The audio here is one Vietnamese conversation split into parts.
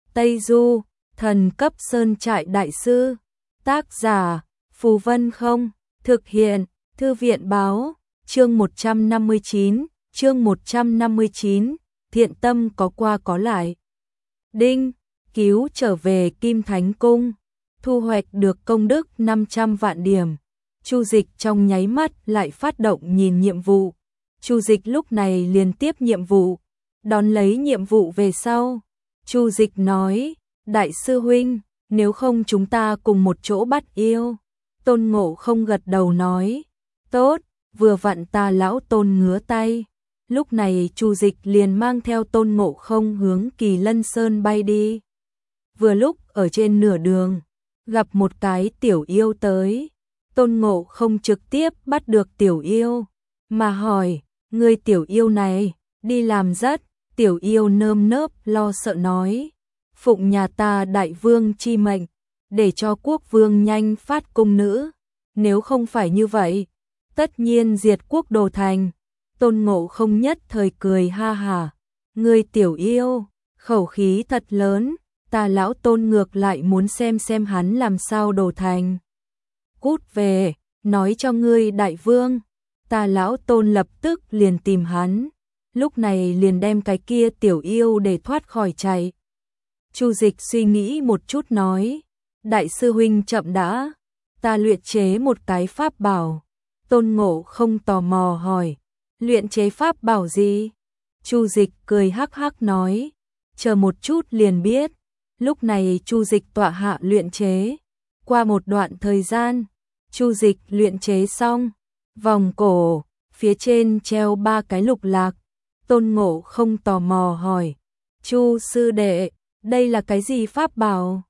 Tây Du, thần cấp sơn trại đại sư. Tác giả, Phù Vân Không. Thực hiện, Thư viện báo. Chương 159, thiện tâm có qua có lại. Đinh, cứu trở về Kim Thánh Cung, thu hoạch được công đức 500 vạn điểm. Chu Dịch trong nháy mắt lại phát động nhìn nhiệm vụ. Chu Dịch lúc này liền tiếp nhiệm vụ, đón lấy nhiệm vụ về sau. Chu Dịch nói, đại sư huynh, nếu không chúng ta cùng một chỗ bắt yêu. Tôn Ngộ Không gật đầu nói, tốt, vừa vặn ta lão Tôn ngứa tay. Lúc này Chu Dịch liền mang theo Tôn Ngộ Không hướng Kỳ Lân Sơn bay đi. Vừa lúc ở trên nửa đường, gặp một cái tiểu yêu tới. Tôn Ngộ Không trực tiếp bắt được tiểu yêu, mà hỏi, người tiểu yêu này, đi làm rất. Tiểu yêu nơm nớp lo sợ nói, phụng nhà ta đại vương chi mệnh, để cho quốc vương nhanh phát cung nữ. Nếu không phải như vậy, tất nhiên diệt quốc đồ thành. Tôn Ngộ Không nhất thời cười ha hả, người tiểu yêu, khẩu khí thật lớn, ta lão Tôn ngược lại muốn xem hắn làm sao đồ thành. Cút về, nói cho ngươi đại vương. Ta lão Tôn lập tức liền tìm hắn, lúc này liền đem cái kia tiểu yêu để thoát khỏi chạy. Chu Dịch suy nghĩ một chút nói, đại sư huynh chậm đã, ta luyện chế một cái pháp bảo. Tôn Ngộ Không tò mò hỏi, luyện chế pháp bảo gì? Chu Dịch cười hắc hắc nói, chờ một chút liền biết. Lúc này Chu Dịch tọa hạ luyện chế. Qua một đoạn thời gian, Chu Dịch luyện chế xong, vòng cổ, phía trên treo 3 cái lục lạc. Tôn Ngộ Không tò mò hỏi, Chu sư đệ, đây là cái gì pháp bảo?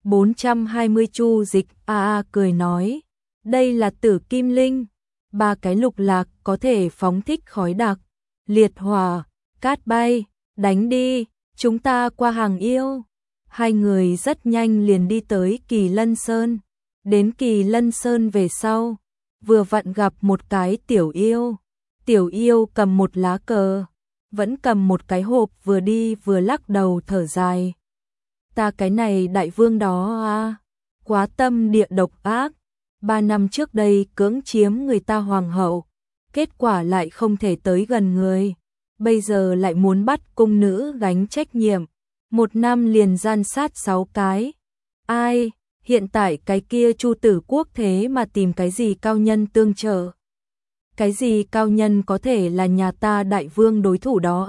420 Chu Dịch cười nói, đây là Tử Kim Linh. 3 cái lục lạc có thể phóng thích khói đặc, liệt hỏa, cát bay, đánh đi, chúng ta qua hàng yêu. Hai người rất nhanh liền đi tới Kỳ Lân Sơn. Đến Kỳ Lân Sơn về sau, vừa vặn gặp một cái tiểu yêu. Tiểu yêu cầm một lá cờ, vẫn cầm một cái hộp, vừa đi vừa lắc đầu thở dài. Ta cái này đại vương đó quá tâm địa độc ác. 3 năm trước đây cưỡng chiếm người ta hoàng hậu, kết quả lại không thể tới gần người. Bây giờ lại muốn bắt cung nữ gánh trách nhiệm. 1 năm liền gian sát 6 cái. Ai, hiện tại cái kia Chu Tử Quốc thế mà tìm cái gì cao nhân tương trợ. Cái gì cao nhân có thể là nhà ta đại vương đối thủ đó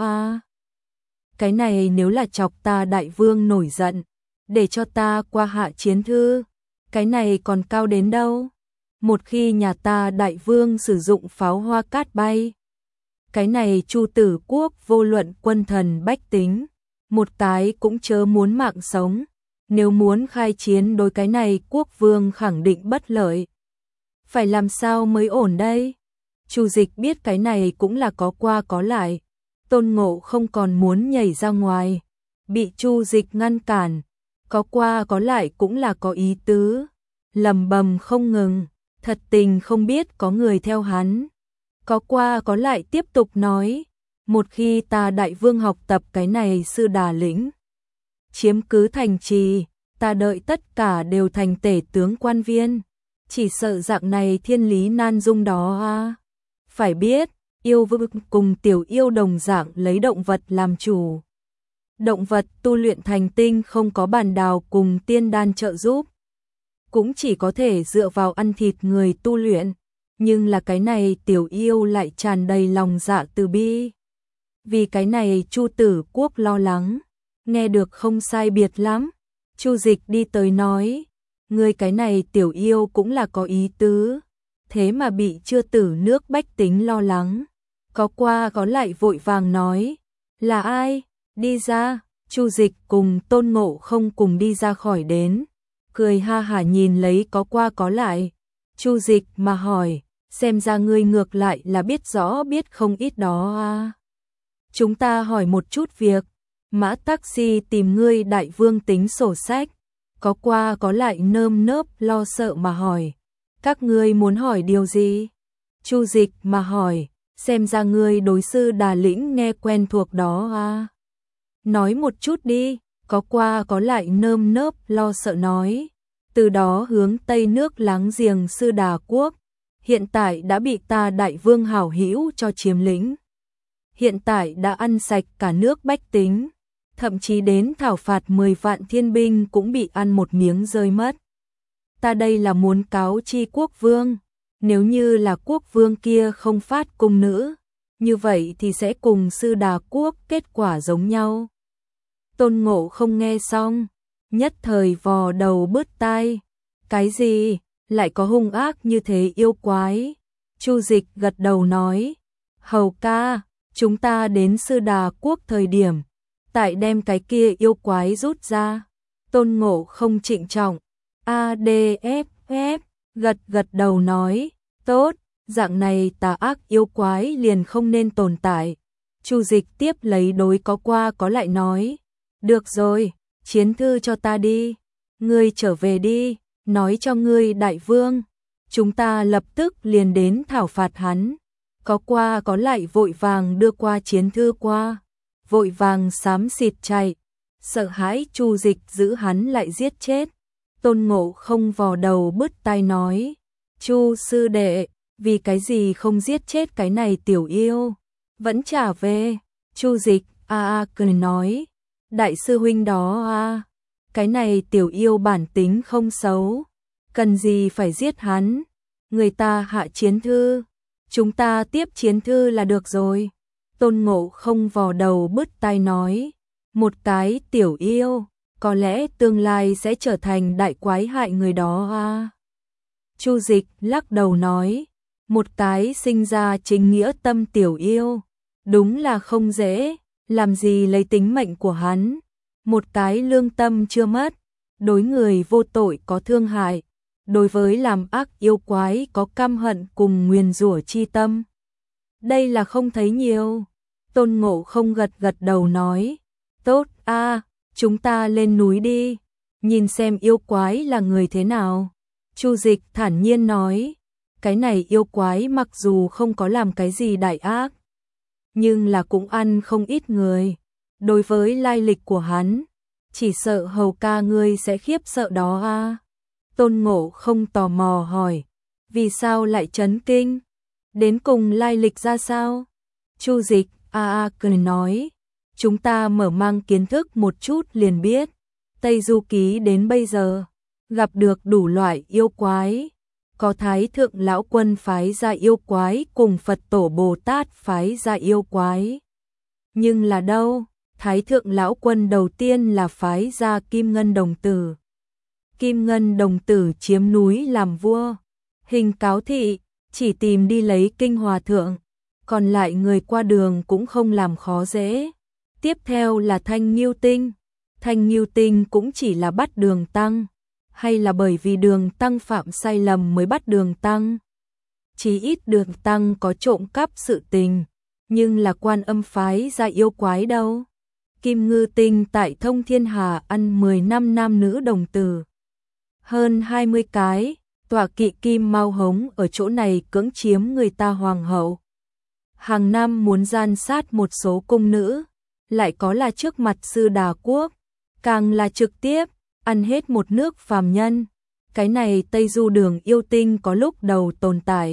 Cái này nếu là chọc ta đại vương nổi giận, để cho ta qua hạ chiến thư, cái này còn cao đến đâu. Một khi nhà ta đại vương sử dụng pháo hoa cát bay, cái này Chu Tử Quốc vô luận quân thần bách tính, một cái cũng chớ muốn mạng sống. Nếu muốn khai chiến đối cái này quốc vương khẳng định bất lợi. Phải làm sao mới ổn đây? Chu Dịch biết cái này cũng là có qua có lại. Tôn Ngộ Không còn muốn nhảy ra ngoài, bị Chu Dịch ngăn cản. Có qua có lại cũng là có ý tứ, lầm bầm không ngừng, thật tình không biết có người theo hắn. Có qua có lại tiếp tục nói, một khi ta đại vương học tập cái này sư đà lĩnh, chiếm cứ thành trì, ta đợi tất cả đều thành tể tướng quan viên, chỉ sợ dạng này thiên lý nan dung đó Phải biết, yêu vương cùng tiểu yêu đồng dạng lấy động vật làm chủ. Động vật tu luyện thành tinh không có bàn đào cùng tiên đan trợ giúp, cũng chỉ có thể dựa vào ăn thịt người tu luyện. Nhưng là cái này tiểu yêu lại tràn đầy lòng dạ từ bi. Vì cái này Chu Tử Quốc lo lắng. Nghe được không sai biệt lắm, Chu Dịch đi tới nói, người cái này tiểu yêu cũng là có ý tứ, thế mà bị chưa tử nước bách tính lo lắng. Có qua có lại vội vàng nói, là ai? Đi ra. Chu Dịch cùng Tôn Ngộ Không cùng đi ra khỏi đến, cười ha hả nhìn lấy có qua có lại. Chu Dịch mà hỏi, xem ra ngươi ngược lại là biết rõ biết không ít đó Chúng ta hỏi một chút việc. Mã taxi tìm ngươi đại vương tính sổ sách. Có qua có lại nơm nớp lo sợ mà hỏi, các ngươi muốn hỏi điều gì? Chu Dịch mà hỏi, xem ra ngươi đối sư đà lĩnh nghe quen thuộc đó Nói một chút đi. có qua có lại nơm nớp lo sợ nói, từ đó hướng Tây nước láng giềng Sư Đà Quốc, hiện tại đã bị ta Đại Vương hảo hữu cho chiếm lĩnh. Hiện tại đã ăn sạch cả nước bách tính, thậm chí đến thảo phạt 10 vạn thiên binh cũng bị ăn một miếng rơi mất. Ta đây là muốn cáo chi quốc vương, nếu như là quốc vương kia không phát cung nữ, như vậy thì sẽ cùng Sư Đà Quốc kết quả giống nhau. Tôn Ngộ không nghe xong, nhất thời vò đầu bứt tai. Cái gì, lại có hung ác như thế yêu quái? Chu Dịch gật đầu nói, hầu ca, chúng ta đến Sư Đà Quốc thời điểm, tại đem cái kia yêu quái rút ra. Tôn Ngộ không trịnh trọng, ADFF, gật đầu nói, tốt, dạng này tà ác yêu quái liền không nên tồn tại. Chu Dịch tiếp lấy đối có qua có lại nói, được rồi, chiến thư cho ta đi, ngươi trở về đi, nói cho ngươi Đại Vương, chúng ta lập tức liền đến thảo phạt hắn. Có qua có lại vội vàng đưa qua chiến thư qua, vội vàng xám xịt chạy, sợ hãi Chu Dịch giữ hắn lại giết chết. Tôn Ngộ không vò đầu bứt tai nói, Chu sư đệ, vì cái gì không giết chết cái này tiểu yêu, vẫn trả về. Chu Dịch cười nói, đại sư huynh đó cái này tiểu yêu bản tính không xấu, cần gì phải giết hắn, người ta hạ chiến thư, chúng ta tiếp chiến thư là được rồi. Tôn Ngộ không vò đầu bứt tai nói, một cái tiểu yêu, có lẽ tương lai sẽ trở thành đại quái hại người đó Chu Dịch lắc đầu nói, một cái sinh ra chính nghĩa tâm tiểu yêu, đúng là không dễ, làm gì lấy tính mệnh của hắn, một cái lương tâm chưa mất, đối người vô tội có thương hại, đối với làm ác yêu quái có căm hận cùng nguyền rủa chi tâm. Đây là không thấy nhiều. Tôn Ngộ không gật đầu nói, tốt chúng ta lên núi đi, nhìn xem yêu quái là người thế nào. Chu Dịch thản nhiên nói, cái này yêu quái mặc dù không có làm cái gì đại ác, nhưng là cũng ăn không ít người. Đối với lai lịch của hắn, chỉ sợ hầu ca ngươi sẽ khiếp sợ đó Tôn Ngộ không tò mò hỏi, vì sao lại chấn kinh? Đến cùng lai lịch ra sao? Chu Dịch cười nói, chúng ta mở mang kiến thức một chút liền biết. Tây Du Ký đến bây giờ, gặp được đủ loại yêu quái. Có Thái Thượng Lão Quân phái ra yêu quái cùng Phật Tổ Bồ Tát phái ra yêu quái. Nhưng là đâu? Thái Thượng Lão Quân đầu tiên là phái ra Kim Ngân Đồng Tử. Kim Ngân Đồng Tử chiếm núi làm vua. Hình Cáo Thị chỉ tìm đi lấy kinh hòa thượng, còn lại người qua đường cũng không làm khó dễ. Tiếp theo là Thanh Nghiêu Tinh. Thanh Nghiêu Tinh cũng chỉ là bắt Đường Tăng, hay là bởi vì Đường Tăng phạm sai lầm mới bắt Đường Tăng? Chí ít Đường Tăng có trộm cắp sự tình, nhưng là Quan Âm phái ra yêu quái đâu. Kim Ngư Tinh tại Thông Thiên Hà ăn 10 năm nam nữ đồng tử, hơn 20 cái, tọa kỵ Kim Mao Hống ở chỗ này cưỡng chiếm người ta hoàng hậu. Hàng năm muốn gian sát một số cung nữ, lại có là trước mặt Sư Đà Quốc, càng là trực tiếp ăn hết một nước phàm nhân. Cái này Tây Du Đường yêu tinh có lúc đầu tồn tại,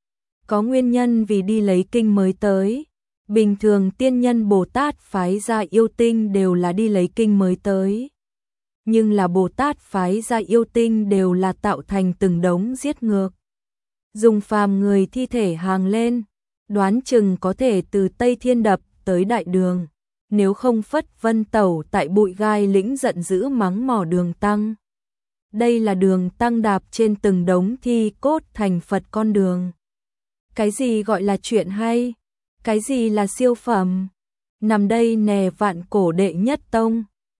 có nguyên nhân vì đi lấy kinh mới tới. Bình thường tiên nhân Bồ Tát phái ra yêu tinh đều là đi lấy kinh mới tới, nhưng là Bồ Tát phái ra yêu tinh đều là tạo thành từng đống giết ngược, dùng phàm người thi thể hàng lên, đoán chừng có thể từ Tây Thiên Đập tới Đại Đường, nếu không Phất Vân Tẩu tại Bụi Gai lĩnh giận dữ mắng mỏ Đường Tăng. Đây là Đường Tăng đạp trên từng đống thi cốt thành Phật con đường. Cái gì gọi là chuyện hay? Cái gì là siêu phẩm? Nằm đây nè Vạn Cổ đệ nhất tông.